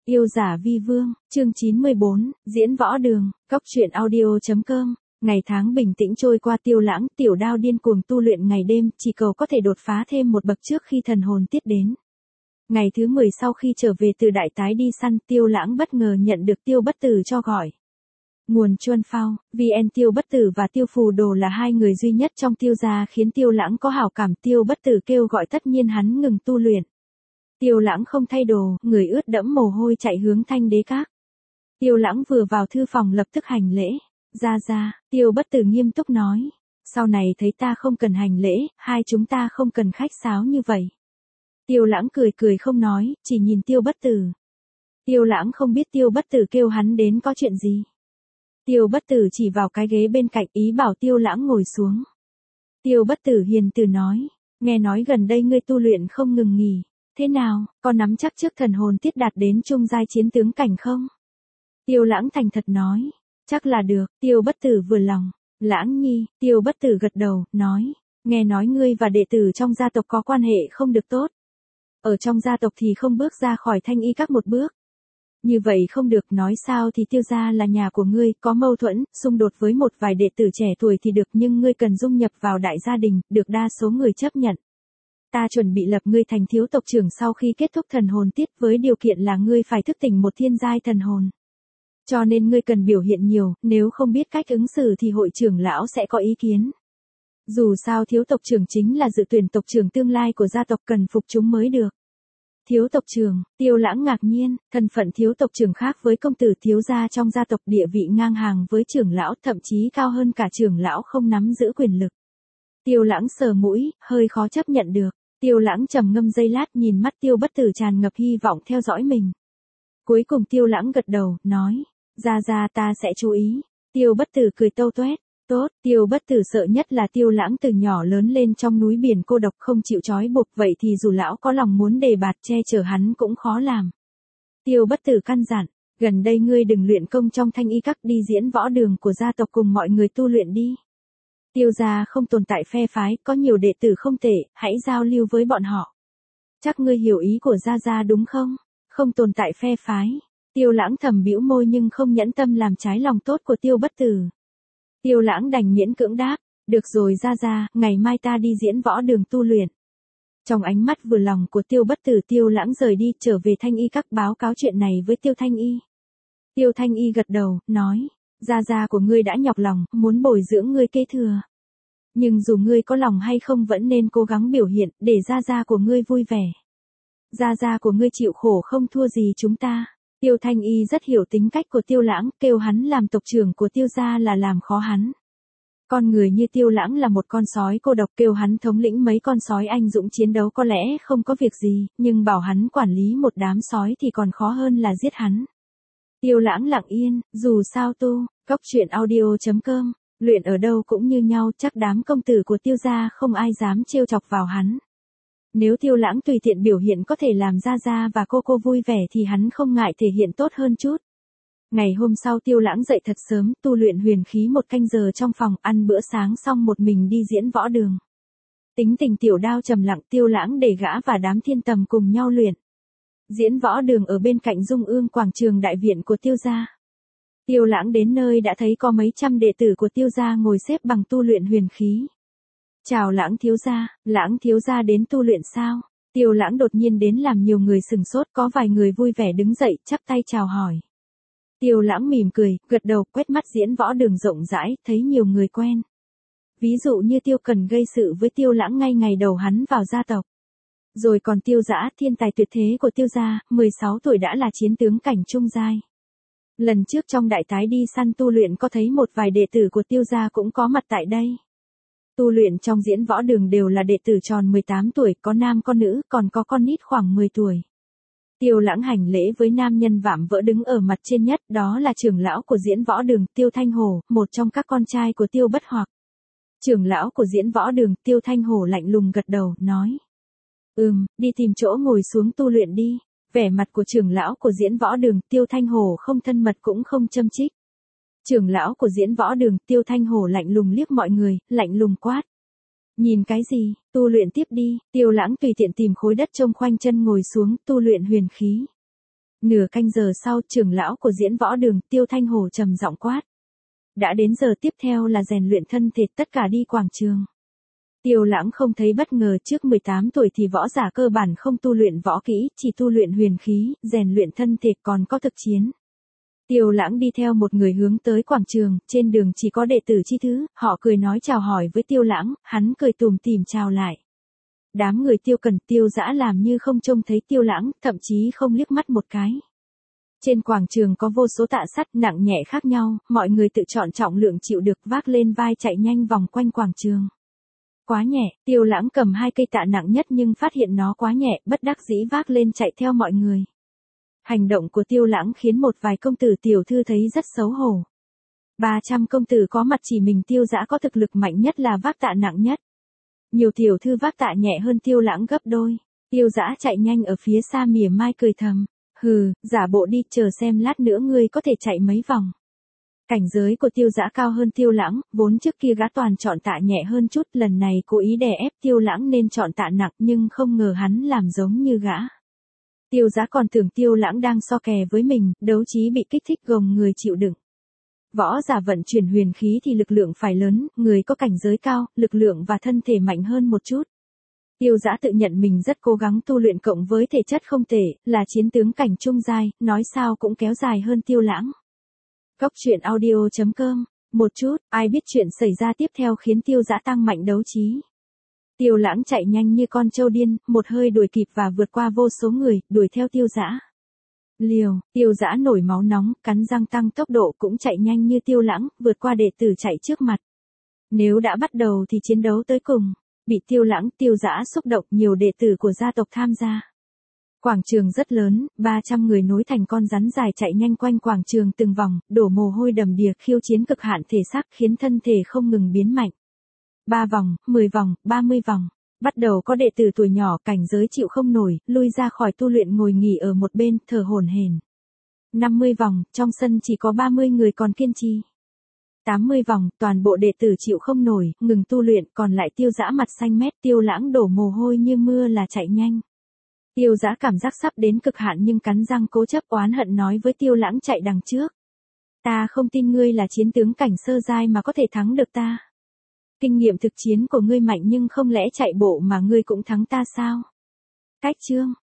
Yêu giả vi vương, chương 94, diễn võ đường, cóc truyện audio.com. Ngày tháng bình tĩnh trôi qua, Tiêu Lãng, Tiểu Đao điên cuồng tu luyện ngày đêm, chỉ cầu có thể đột phá thêm một bậc trước khi thần hồn tiết đến. Ngày thứ 10 sau khi trở về từ đại tái đi săn, Tiêu Lãng bất ngờ nhận được Tiêu Bất Tử cho gọi. Nguồn Chuân Phao, VN. Tiêu Bất Tử và Tiêu Phù Đồ là hai người duy nhất trong Tiêu gia khiến Tiêu Lãng có hảo cảm. Tiêu Bất Tử kêu gọi tất nhiên hắn ngừng tu luyện. Tiêu Lãng không thay đồ, người ướt đẫm mồ hôi chạy hướng Thanh Đế Các. Tiêu Lãng vừa vào thư phòng lập tức hành lễ. Ra, Tiêu Bất Tử nghiêm túc nói. Sau này thấy ta không cần hành lễ, hai chúng ta không cần khách sáo như vậy. Tiêu Lãng cười không nói, chỉ nhìn Tiêu Bất Tử. Tiêu Lãng không biết Tiêu Bất Tử kêu hắn đến có chuyện gì. Tiêu Bất Tử chỉ vào cái ghế bên cạnh ý bảo Tiêu Lãng ngồi xuống. Tiêu Bất Tử hiền từ nói, nghe nói gần đây ngươi tu luyện không ngừng nghỉ. Thế nào, có nắm chắc trước thần hồn tiết đạt đến trung giai chiến tướng cảnh không? Tiêu Lãng thành thật nói, chắc là được. Tiêu Bất Tử vừa lòng. Lãng nhi, Tiêu Bất Tử gật đầu, nói, nghe nói ngươi và đệ tử trong gia tộc có quan hệ không được tốt. Ở trong gia tộc thì không bước ra khỏi Thanh Y Các một bước. Như vậy không được, nói sao thì Tiêu gia là nhà của ngươi, có mâu thuẫn, xung đột với một vài đệ tử trẻ tuổi thì được, nhưng ngươi cần dung nhập vào đại gia đình, được đa số người chấp nhận. Ta chuẩn bị lập ngươi thành thiếu tộc trưởng sau khi kết thúc thần hồn tiết, với điều kiện là ngươi phải thức tỉnh một thiên giai thần hồn. Cho nên ngươi cần biểu hiện nhiều, nếu không biết cách ứng xử thì hội trưởng lão sẽ có ý kiến. Dù sao thiếu tộc trưởng chính là dự tuyển tộc trưởng tương lai của gia tộc, cần phục chúng mới được. Thiếu tộc trưởng, Tiêu Lãng ngạc nhiên, thân phận thiếu tộc trưởng khác với công tử thiếu gia trong gia tộc, địa vị ngang hàng với trưởng lão, thậm chí cao hơn cả trưởng lão không nắm giữ quyền lực. Tiêu Lãng sờ mũi, hơi khó chấp nhận được. Tiêu Lãng trầm ngâm giây lát, nhìn mắt Tiêu Bất Tử tràn ngập hy vọng theo dõi mình. Cuối cùng Tiêu Lãng gật đầu, nói, ra ta sẽ chú ý. Tiêu Bất Tử cười tâu tuét. Tốt. Tiêu Bất Tử sợ nhất là Tiêu Lãng từ nhỏ lớn lên trong núi biển cô độc, không chịu trói buộc, vậy thì dù lão có lòng muốn đề bạt che chở hắn cũng khó làm. Tiêu Bất Tử căn dặn, gần đây ngươi đừng luyện công trong Thanh Y Các, đi diễn võ đường của gia tộc cùng mọi người tu luyện đi. Tiêu gia không tồn tại phe phái, có nhiều đệ tử không tệ, hãy giao lưu với bọn họ. Chắc ngươi hiểu ý của gia đúng không? Không tồn tại phe phái. Tiêu Lãng thầm bĩu môi nhưng không nhẫn tâm làm trái lòng tốt của Tiêu Bất Tử. Tiêu Lãng đành miễn cưỡng đáp, được rồi gia, ngày mai ta đi diễn võ đường tu luyện. Trong ánh mắt vừa lòng của Tiêu Bất Tử, Tiêu Lãng rời đi, trở về Thanh Y Các báo cáo chuyện này với Tiêu Thanh Y. Tiêu Thanh Y gật đầu, nói, gia của ngươi đã nhọc lòng, muốn bồi dưỡng ngươi kế thừa. Nhưng dù ngươi có lòng hay không vẫn nên cố gắng biểu hiện, để gia của ngươi vui vẻ. Gia của ngươi chịu khổ không thua gì chúng ta. Tiêu Thanh Y rất hiểu tính cách của Tiêu Lãng, kêu hắn làm tộc trưởng của Tiêu gia là làm khó hắn. Con người như Tiêu Lãng là một con sói cô độc, kêu hắn thống lĩnh mấy con sói anh dũng chiến đấu có lẽ không có việc gì, nhưng bảo hắn quản lý một đám sói thì còn khó hơn là giết hắn. Tiêu Lãng lặng yên, dù sao tu, cóc truyện audio.com, luyện ở đâu cũng như nhau, chắc đám công tử của Tiêu gia không ai dám trêu chọc vào hắn. Nếu Tiêu Lãng tùy tiện biểu hiện có thể làm gia và cô vui vẻ thì hắn không ngại thể hiện tốt hơn chút. Ngày hôm sau Tiêu Lãng dậy thật sớm, tu luyện huyền khí 1 canh giờ trong phòng, ăn bữa sáng xong một mình đi diễn võ đường. Tính tình Tiểu Đao trầm lặng, Tiêu Lãng để gã và đám thiên tầm cùng nhau luyện. Diễn võ đường ở bên cạnh Dung Ương quảng trường đại viện của Tiêu gia. Tiêu Lãng đến nơi đã thấy có mấy trăm đệ tử của Tiêu gia ngồi xếp bằng tu luyện huyền khí. Chào Lãng thiếu gia đến tu luyện sao? Tiêu Lãng đột nhiên đến làm nhiều người sừng sốt, có vài người vui vẻ đứng dậy, chắp tay chào hỏi. Tiêu Lãng mỉm cười, gật đầu, quét mắt diễn võ đường rộng rãi, thấy nhiều người quen. Ví dụ như Tiêu Cần gây sự với Tiêu Lãng ngay ngày đầu hắn vào gia tộc. Rồi còn Tiêu Dã, thiên tài tuyệt thế của Tiêu gia, 16 tuổi đã là chiến tướng cảnh trung giai. Lần trước trong đại tái đi săn tu luyện có thấy một vài đệ tử của Tiêu gia cũng có mặt tại đây. Tu luyện trong diễn võ đường đều là đệ tử tròn 18 tuổi, có nam có nữ, còn có con nít khoảng 10 tuổi. Tiêu Lãng hành lễ với nam nhân vạm vỡ đứng ở mặt trên nhất, đó là trưởng lão của diễn võ đường, Tiêu Thanh Hổ, một trong các con trai của Tiêu Bất Hoặc. Trưởng lão của diễn võ đường, Tiêu Thanh Hổ lạnh lùng gật đầu, nói. Đi tìm chỗ ngồi xuống tu luyện đi. Vẻ mặt của trưởng lão của diễn võ đường, Tiêu Thanh Hổ không thân mật cũng không châm chích. Trưởng lão của diễn võ đường, Tiêu Thanh Hổ lạnh lùng liếc mọi người, lạnh lùng quát. Nhìn cái gì, tu luyện tiếp đi. Tiêu Lãng tùy tiện tìm khối đất trông khoanh chân ngồi xuống, tu luyện huyền khí. Nửa canh giờ sau, trưởng lão của diễn võ đường, Tiêu Thanh Hồ trầm giọng quát. Đã đến giờ tiếp theo là rèn luyện thân thể, tất cả đi quảng trường. Tiêu Lãng không thấy bất ngờ, trước 18 tuổi thì võ giả cơ bản không tu luyện võ kỹ, chỉ tu luyện huyền khí, rèn luyện thân thể còn có thực chiến. Tiêu Lãng đi theo một người hướng tới quảng trường, trên đường chỉ có đệ tử Chi Thứ, họ cười nói chào hỏi với Tiêu Lãng, hắn cười tủm tỉm chào lại. Đám người Tiêu Cần, Tiêu Dã làm như không trông thấy Tiêu Lãng, thậm chí không liếc mắt một cái. Trên quảng trường có vô số tạ sắt nặng nhẹ khác nhau, mọi người tự chọn trọng lượng chịu được vác lên vai chạy nhanh vòng quanh quảng trường. Quá nhẹ, Tiêu Lãng cầm 2 cây tạ nặng nhất nhưng phát hiện nó quá nhẹ, bất đắc dĩ vác lên chạy theo mọi người. Hành động của Tiêu Lãng khiến một vài công tử tiểu thư thấy rất xấu hổ. 300 công tử có mặt chỉ mình Tiêu Dã có thực lực mạnh nhất là vác tạ nặng nhất. Nhiều tiểu thư vác tạ nhẹ hơn Tiêu Lãng gấp đôi. Tiêu Dã chạy nhanh ở phía xa mỉa mai cười thầm. Hừ, giả bộ đi, chờ xem lát nữa ngươi có thể chạy mấy vòng. Cảnh giới của Tiêu Dã cao hơn Tiêu Lãng, vốn trước kia gã toàn chọn tạ nhẹ hơn chút, lần này cố ý đè ép Tiêu Lãng nên chọn tạ nặng nhưng không ngờ hắn làm giống như gã. Tiêu Dã còn tưởng Tiêu Lãng đang so kè với mình, đấu trí bị kích thích gồng người chịu đựng. Võ giả vận chuyển huyền khí thì lực lượng phải lớn, người có cảnh giới cao, lực lượng và thân thể mạnh hơn một chút. Tiêu Dã tự nhận mình rất cố gắng tu luyện cộng với thể chất không tệ, là chiến tướng cảnh trung giai, nói sao cũng kéo dài hơn Tiêu Lãng. Góc truyện audio.com, một chút, ai biết chuyện xảy ra tiếp theo khiến Tiêu Dã tăng mạnh đấu trí. Tiêu Lãng chạy nhanh như con trâu điên, một hơi đuổi kịp và vượt qua vô số người, đuổi theo Tiêu Dã. Liều, Tiêu Dã nổi máu nóng, cắn răng tăng tốc độ cũng chạy nhanh như Tiêu Lãng, vượt qua đệ tử chạy trước mặt. Nếu đã bắt đầu thì chiến đấu tới cùng. Bị Tiêu Lãng, Tiêu Dã xúc động, nhiều đệ tử của gia tộc tham gia. Quảng trường rất lớn, 300 người nối thành con rắn dài chạy nhanh quanh quảng trường từng vòng, đổ mồ hôi đầm đìa, khiêu chiến cực hạn thể xác khiến thân thể không ngừng biến mạnh. 3 vòng, 10 vòng, 30 vòng. Bắt đầu có đệ tử tuổi nhỏ cảnh giới chịu không nổi, lui ra khỏi tu luyện ngồi nghỉ ở một bên, thở hổn hển. 50 vòng, trong sân chỉ có 30 người còn kiên trì. 80 vòng, toàn bộ đệ tử chịu không nổi, ngừng tu luyện, còn lại Tiêu Dã mặt xanh mét, Tiêu Lãng đổ mồ hôi như mưa là chạy nhanh. Tiêu Dã cảm giác sắp đến cực hạn nhưng cắn răng cố chấp oán hận nói với Tiêu Lãng chạy đằng trước. Ta không tin ngươi là chiến tướng cảnh sơ giai mà có thể thắng được ta. Kinh nghiệm thực chiến của ngươi mạnh nhưng không lẽ chạy bộ mà ngươi cũng thắng ta sao? Cách chương